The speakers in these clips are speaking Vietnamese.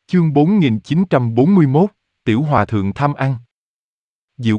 Chương 4941, Tiểu Hòa Thượng tham ăn. Diệu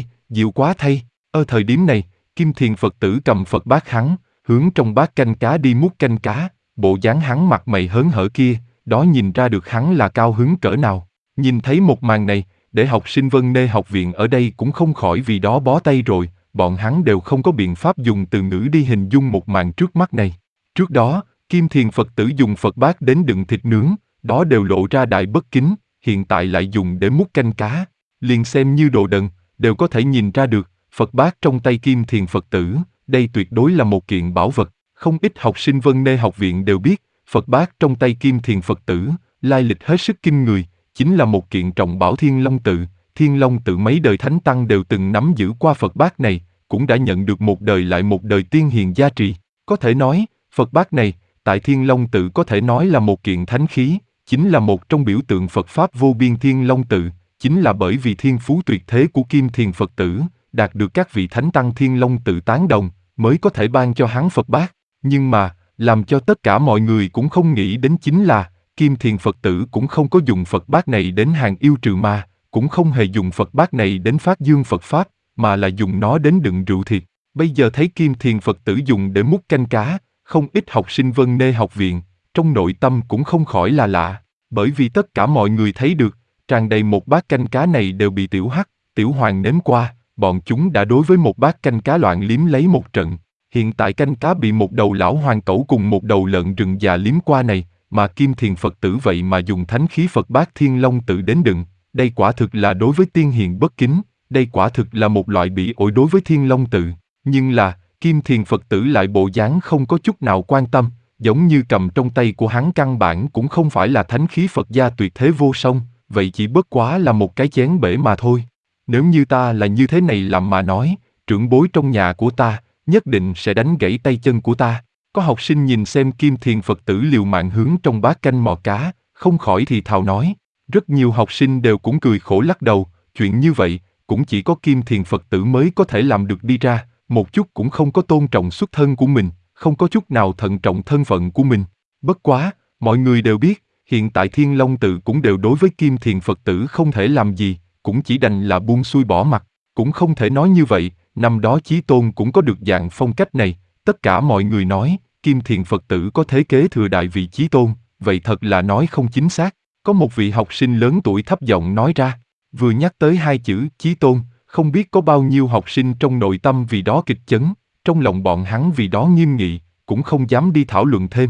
quá thay, thời điểm này, Kim Thiền Phật tử cầm Phật bát hắn, hướng trong bát canh cá đi múc canh cá, bộ dáng hắn mặt mày hớn hở kia, đó nhìn ra được hắn là cao hứng cỡ nào. Nhìn thấy một màn này, để học sinh Vân Nê học viện ở đây cũng không khỏi vì đó bó tay rồi, bọn hắn đều không có biện pháp dùng từ ngữ đi hình dung một màn trước mắt này. Trước đó, Kim Thiền Phật tử dùng Phật bát đến đựng thịt nướng, đó đều lộ ra đại bất kính, hiện tại lại dùng để múc canh cá, liền xem như đồ đần, đều có thể nhìn ra được, Phật bát trong tay Kim Thiền Phật tử, đây tuyệt đối là một kiện bảo vật. Không ít học sinh Vân Nê học viện đều biết, Phật bát trong tay Kim Thiền Phật tử, lai lịch hết sức kinh người, chính là một kiện trọng bảo Thiên Long Tự. Thiên Long Tự mấy đời thánh tăng đều từng nắm giữ qua Phật bát này, cũng đã nhận được một đời lại một đời tiên hiền gia trì. Có thể nói, Phật bát này, tại Thiên Long Tự có thể nói là một kiện thánh khí, chính là một trong biểu tượng Phật Pháp vô biên. Thiên Long Tự, chính là bởi vì thiên phú tuyệt thế của Kim Thiền Phật tử, đạt được các vị thánh tăng Thiên Long Tự tán đồng, mới có thể ban cho hắn Phật bát. Nhưng mà, làm cho tất cả mọi người cũng không nghĩ đến chính là, Kim Thiền Phật tử cũng không có dùng Phật bát này đến hàng yêu trừ ma, cũng không hề dùng Phật bát này đến phát dương Phật Pháp, mà là dùng nó đến đựng rượu thịt. Bây giờ thấy Kim Thiền Phật tử dùng để múc canh cá, không ít học sinh Vân Nê học viện, trong nội tâm cũng không khỏi là lạ, bởi vì tất cả mọi người thấy được, tràn đầy một bát canh cá này đều bị Tiểu Hắc, Tiểu Hoàng nếm qua, bọn chúng đã đối với một bát canh cá loạn liếm lấy một trận. Hiện tại canh cá bị một đầu lão hoàng cẩu cùng một đầu lợn rừng già liếm qua này, mà Kim Thiền Phật tử vậy mà dùng thánh khí Phật bát Thiên Long Tự đến đựng, đây quả thực là đối với tiên hiền bất kính, đây quả thực là một loại bỉ ổi đối với Thiên Long Tự. Nhưng là, Kim Thiền Phật tử lại bộ dáng không có chút nào quan tâm, giống như cầm trong tay của hắn căn bản cũng không phải là thánh khí Phật gia tuyệt thế vô song, vậy chỉ bất quá là một cái chén bể mà thôi. Nếu như ta là như thế này làm mà nói, trưởng bối trong nhà của ta, nhất định sẽ đánh gãy tay chân của ta. Có học sinh nhìn xem Kim Thiền Phật tử liều mạng hướng trong bát canh mò cá, không khỏi thì thào nói. Rất nhiều học sinh đều cũng cười khổ lắc đầu, chuyện như vậy, cũng chỉ có Kim Thiền Phật tử mới có thể làm được đi ra, một chút cũng không có tôn trọng xuất thân của mình, không có chút nào thận trọng thân phận của mình. Bất quá, mọi người đều biết, hiện tại Thiên Long Tự cũng đều đối với Kim Thiền Phật tử không thể làm gì, cũng chỉ đành là buông xuôi bỏ mặc, cũng không thể nói như vậy, năm đó Chí Tôn cũng có được dạng phong cách này, tất cả mọi người nói, Kim Thiền Phật tử có thế kế thừa đại vị Chí Tôn, vậy thật là nói không chính xác. Có một vị học sinh lớn tuổi thấp giọng nói ra, vừa nhắc tới hai chữ Chí Tôn, không biết có bao nhiêu học sinh trong nội tâm vì đó kịch chấn, trong lòng bọn hắn vì đó nghiêm nghị, cũng không dám đi thảo luận thêm.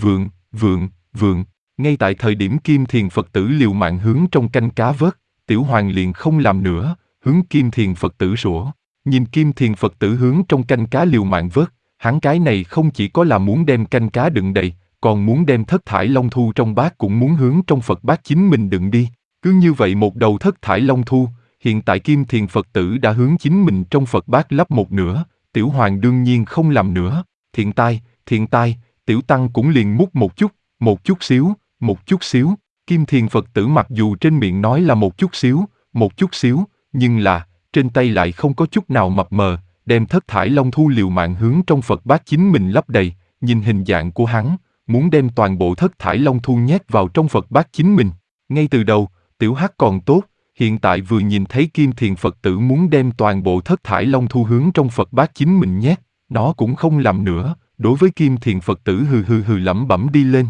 Vượng, ngay tại thời điểm Kim Thiền Phật tử liều mạng hướng trong canh cá vớt, Tiểu Hoàng liền không làm nữa, hướng Kim Thiền Phật tử sủa. Nhìn Kim Thiền Phật tử hướng trong canh cá liều mạng vớt, hắn cái này không chỉ có là muốn đem canh cá đựng đầy, còn muốn đem thất thải long thu trong bát cũng muốn hướng trong Phật bát chính mình đựng đi. Cứ như vậy một đầu thất thải long thu, hiện tại Kim Thiền Phật tử đã hướng chính mình trong Phật bát lắp một nửa, Tiểu Hoàng đương nhiên không làm nữa. Thiện tai, Tiểu Tăng cũng liền múc một chút xíu. Kim Thiền Phật tử mặc dù trên miệng nói là một chút xíu, nhưng là, trên tay lại không có chút nào mập mờ, đem thất thải long thu liều mạng hướng trong Phật bát chính mình lấp đầy, nhìn hình dạng của hắn, muốn đem toàn bộ thất thải long thu nhét vào trong Phật bát chính mình. Ngay từ đầu, Tiểu Hắc còn tốt, hiện tại vừa nhìn thấy Kim Thiền Phật tử muốn đem toàn bộ thất thải long thu hướng trong Phật bát chính mình nhét, nó cũng không làm nữa, đối với Kim Thiền Phật tử hừ lẩm bẩm đi lên.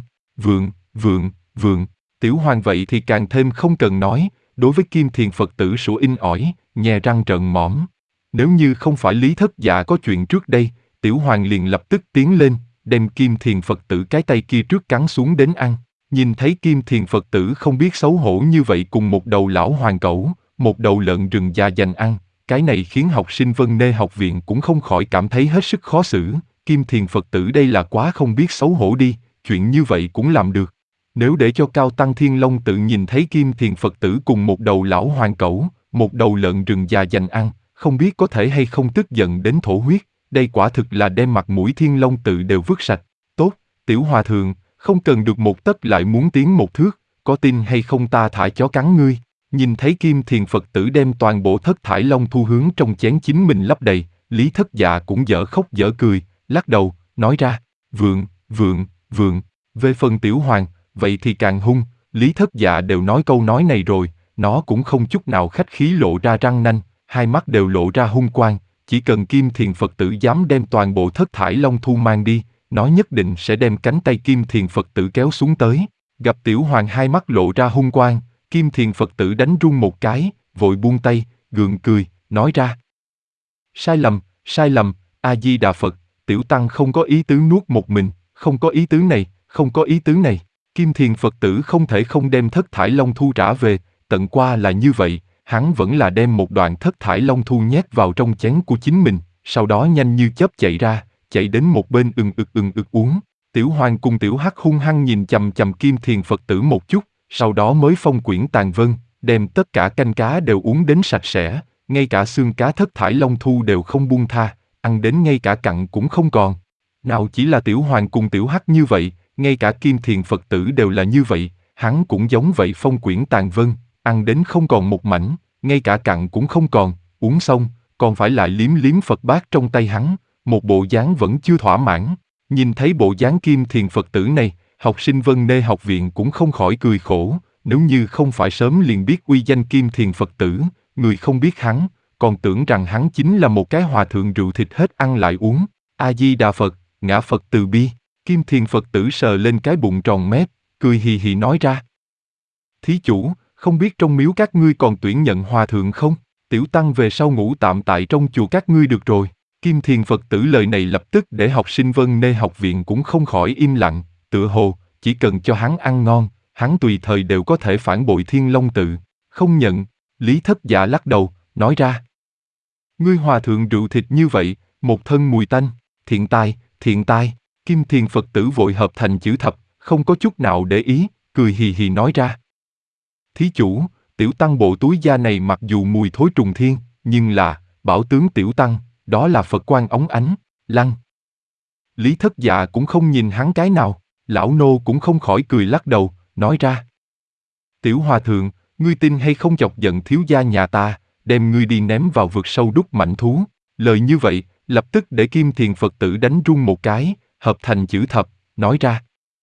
Vượng, Tiểu Hoàng vậy thì càng thêm không cần nói, đối với Kim Thiền Phật tử sủa in ỏi, nhè răng trợn mõm. Nếu như không phải Lý Thất Dạ có chuyện trước đây, Tiểu Hoàng liền lập tức tiến lên, đem Kim Thiền Phật tử cái tay kia trước cắn xuống đến ăn. Nhìn thấy Kim Thiền Phật tử không biết xấu hổ như vậy cùng một đầu lão hoàng cẩu, một đầu lợn rừng già dành ăn, cái này khiến học sinh Vân Nê học viện cũng không khỏi cảm thấy hết sức khó xử. Kim Thiền Phật tử đây là quá không biết xấu hổ đi, chuyện như vậy cũng làm được. Nếu để cho Cao Tăng Thiên Long Tự nhìn thấy Kim Thiền Phật tử cùng một đầu lão hoàng cẩu, một đầu lợn rừng già dành ăn, không biết có thể hay không tức giận đến thổ huyết, đây quả thực là đem mặt mũi Thiên Long Tự đều vứt sạch. Tốt, Tiểu Hòa Thượng, không cần được một tấc lại muốn tiến một thước, có tin hay không ta thả chó cắn ngươi. Nhìn thấy Kim Thiền Phật tử đem toàn bộ thất thải long thu hướng trong chén chính mình lấp đầy, Lý Thất Dạ cũng dở khóc dở cười, lắc đầu, nói ra, vượng. Về phần Tiểu Hoàng, vậy thì càng hung, Lý Thất Dạ đều nói câu nói này rồi, nó cũng không chút nào khách khí lộ ra răng nanh, hai mắt đều lộ ra hung quang, chỉ cần Kim Thiền Phật tử dám đem toàn bộ Thất Thải Long Thu mang đi, nó nhất định sẽ đem cánh tay Kim Thiền Phật tử kéo xuống tới. Gặp Tiểu Hoàng hai mắt lộ ra hung quang, Kim Thiền Phật tử đánh run một cái, vội buông tay, gượng cười, nói ra. Sai lầm, A-di-đà Phật, Tiểu Tăng không có ý tứ nuốt một mình, không có ý tứ này, không có ý tứ này. Kim Thiền Phật tử không thể không đem Thất Thải Long Thu trả về, tận qua là như vậy, hắn vẫn là đem một đoạn Thất Thải Long Thu nhét vào trong chén của chính mình, sau đó nhanh như chớp chạy ra, chạy đến một bên ừng ực uống. Tiểu Hoàng cùng Tiểu Hắc hung hăng nhìn chằm chằm Kim Thiền Phật tử một chút, sau đó mới phong quyển tàn vân, đem tất cả canh cá đều uống đến sạch sẽ, ngay cả xương cá Thất Thải Long Thu đều không buông tha, ăn đến ngay cả cặn cũng không còn. Nào chỉ là Tiểu Hoàng cùng Tiểu Hắc như vậy, ngay cả Kim Thiền Phật tử đều là như vậy, hắn cũng giống vậy phong quyển tàn vân, ăn đến không còn một mảnh, ngay cả cặn cũng không còn, uống xong, còn phải lại liếm liếm Phật bát trong tay hắn, một bộ dáng vẫn chưa thỏa mãn. Nhìn thấy bộ dáng Kim Thiền Phật tử này, học sinh Vân Nê học viện cũng không khỏi cười khổ, nếu như không phải sớm liền biết uy danh Kim Thiền Phật tử, người không biết hắn, còn tưởng rằng hắn chính là một cái hòa thượng rượu thịt hết ăn lại uống. A-di-đà Phật, ngã Phật từ bi. Kim Thiền Phật tử sờ lên cái bụng tròn mép, cười hì hì nói ra. Thí chủ, không biết trong miếu các ngươi còn tuyển nhận hòa thượng không? Tiểu Tăng về sau ngủ tạm tại trong chùa các ngươi được rồi. Kim Thiền Phật tử lời này lập tức để học sinh Vân Nê học viện cũng không khỏi im lặng, tựa hồ, chỉ cần cho hắn ăn ngon, hắn tùy thời đều có thể phản bội Thiên Long tự. Không nhận, Lý Thất Dạ lắc đầu, nói ra. Ngươi hòa thượng rượu thịt như vậy, một thân mùi tanh, thiện tai. Kim Thiền Phật tử vội hợp thành chữ thập, không có chút nào để ý, cười hì hì nói ra. Thí chủ, Tiểu Tăng bộ túi da này mặc dù mùi thối trùng thiên, nhưng là, bảo tướng Tiểu Tăng, đó là Phật quan óng ánh, lăng. Lý Thất Dạ cũng không nhìn hắn cái nào, lão nô cũng không khỏi cười lắc đầu, nói ra. Tiểu hòa thượng, ngươi tin hay không chọc giận thiếu gia nhà ta, đem ngươi đi ném vào vực sâu đúc mãnh thú. Lời như vậy, lập tức để Kim Thiền Phật tử đánh run một cái, hợp thành chữ thập, nói ra.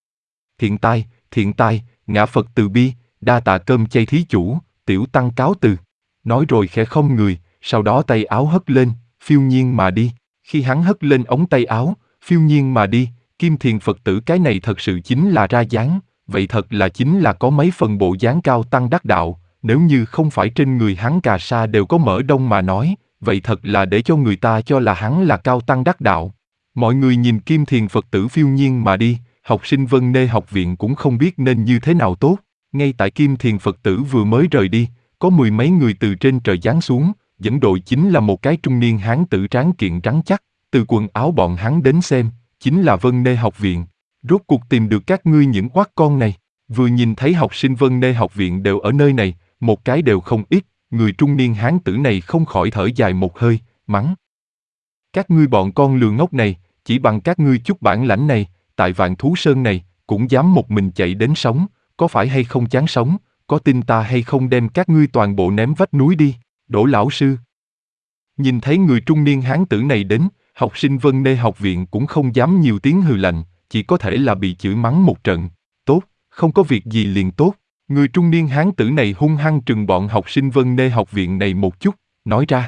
Thiện tai, ngã Phật từ bi, đa tạ cơm chay thí chủ, Tiểu Tăng cáo từ. Nói rồi khẽ không người, sau đó tay áo hất lên, phiêu nhiên mà đi. Khi hắn hất lên ống tay áo, phiêu nhiên mà đi, Kim Thiền Phật tử cái này thật sự chính là ra dáng, vậy thật là chính là có mấy phần bộ dáng cao tăng đắc đạo, nếu như không phải trên người hắn cà sa đều có mỡ đông mà nói, vậy thật là để cho người ta cho là hắn là cao tăng đắc đạo. Mọi người nhìn Kim Thiền Phật tử phiêu nhiên mà đi, học sinh Vân Nê học viện cũng không biết nên như thế nào tốt. Ngay tại Kim Thiền Phật tử vừa mới rời đi, có mười mấy người từ trên trời giáng xuống, dẫn đội chính là một cái trung niên hán tử tráng kiện rắn chắc, từ quần áo bọn hắn đến xem, chính là Vân Nê học viện. Rốt cuộc tìm được các ngươi những oát con này, vừa nhìn thấy học sinh Vân Nê học viện đều ở nơi này, một cái đều không ít, người trung niên hán tử này không khỏi thở dài một hơi, mắng. Các ngươi bọn con lừa ngốc này, chỉ bằng các ngươi chút bản lãnh này, tại Vạn Thú Sơn này, cũng dám một mình chạy đến sống, có phải hay không chán sống, có tin ta hay không đem các ngươi toàn bộ ném vách núi đi, Đỗ lão sư. Nhìn thấy người trung niên hán tử này đến, học sinh Vân Nê học viện cũng không dám nhiều tiếng hừ lạnh, chỉ có thể là bị chửi mắng một trận. Tốt, không có việc gì liền tốt. Người trung niên hán tử này hung hăng trừng bọn học sinh Vân Nê học viện này một chút, nói ra.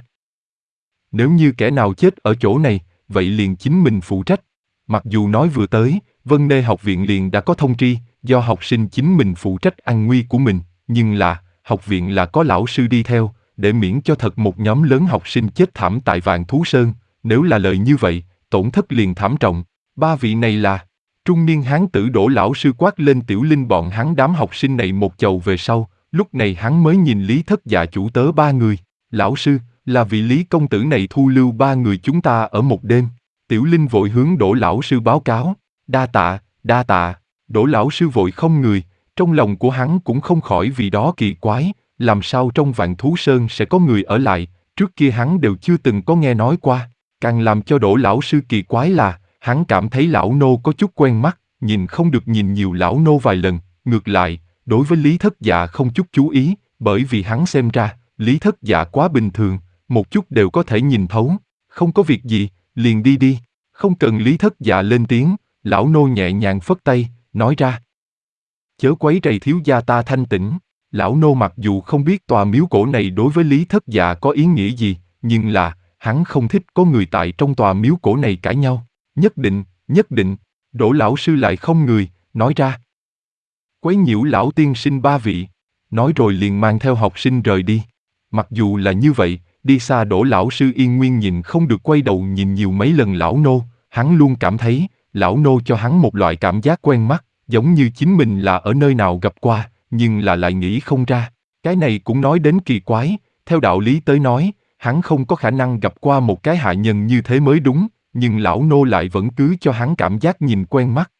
Nếu như kẻ nào chết ở chỗ này, vậy liền chính mình phụ trách. Mặc dù nói vừa tới, Vân Nê học viện liền đã có thông tri, do học sinh chính mình phụ trách an nguy của mình, nhưng là, học viện là có lão sư đi theo, để miễn cho thật một nhóm lớn học sinh chết thảm tại Vạn Thú Sơn, nếu là lời như vậy, tổn thất liền thảm trọng. Ba vị này là, trung niên hán tử Đỗ lão sư quát lên Tiểu Linh bọn hắn đám học sinh này một chầu về sau, lúc này hắn mới nhìn Lý Thất Dạ chủ tớ ba người. Lão sư, là vị Lý công tử này thu lưu ba người chúng ta ở một đêm. Tiểu Linh vội hướng Đỗ lão sư báo cáo. Đa tạ. Đỗ lão sư vội không người, trong lòng của hắn cũng không khỏi vì đó kỳ quái, làm sao trong Vạn Thú Sơn sẽ có người ở lại, trước kia hắn đều chưa từng có nghe nói qua. Càng làm cho Đỗ lão sư kỳ quái là, hắn cảm thấy lão nô có chút quen mắt, nhìn không được nhìn nhiều lão nô vài lần, ngược lại, đối với Lý Thất Dạ không chút chú ý, bởi vì hắn xem ra, Lý Thất Dạ quá bình thường, một chút đều có thể nhìn thấu, không có việc gì, liền đi đi, không cần Lý Thất Dạ lên tiếng, lão nô nhẹ nhàng phất tay, nói ra. Chớ quấy rầy thiếu gia ta thanh tĩnh. Lão nô mặc dù không biết tòa miếu cổ này đối với Lý Thất Dạ có ý nghĩa gì, nhưng là, hắn không thích có người tại trong tòa miếu cổ này cãi nhau. Nhất định, Đỗ lão sư lại không người, nói ra. Quấy nhiễu lão tiên sinh ba vị, nói rồi liền mang theo học sinh rời đi. Mặc dù là như vậy, đi xa Đỗ lão sư yên nguyên nhìn không được quay đầu nhìn nhiều mấy lần lão nô, hắn luôn cảm thấy, lão nô cho hắn một loại cảm giác quen mắt, giống như chính mình là ở nơi nào gặp qua, nhưng là lại nghĩ không ra. Cái này cũng nói đến kỳ quái, theo đạo lý tới nói, hắn không có khả năng gặp qua một cái hạ nhân như thế mới đúng, nhưng lão nô lại vẫn cứ cho hắn cảm giác nhìn quen mắt,